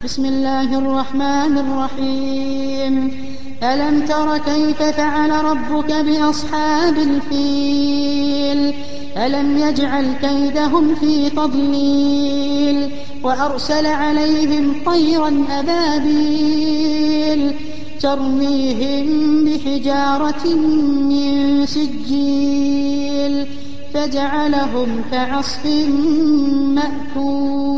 بسم الله الرحمن الرحيم. ألم تر كيف فعل ربك بأصحاب الفيل؟ ألم يجعل كيدهم في تضليل وأرسل عليهم طيرا أبابيل ترميهم بحجارة من سجيل فجعلهم كعصف مأكول.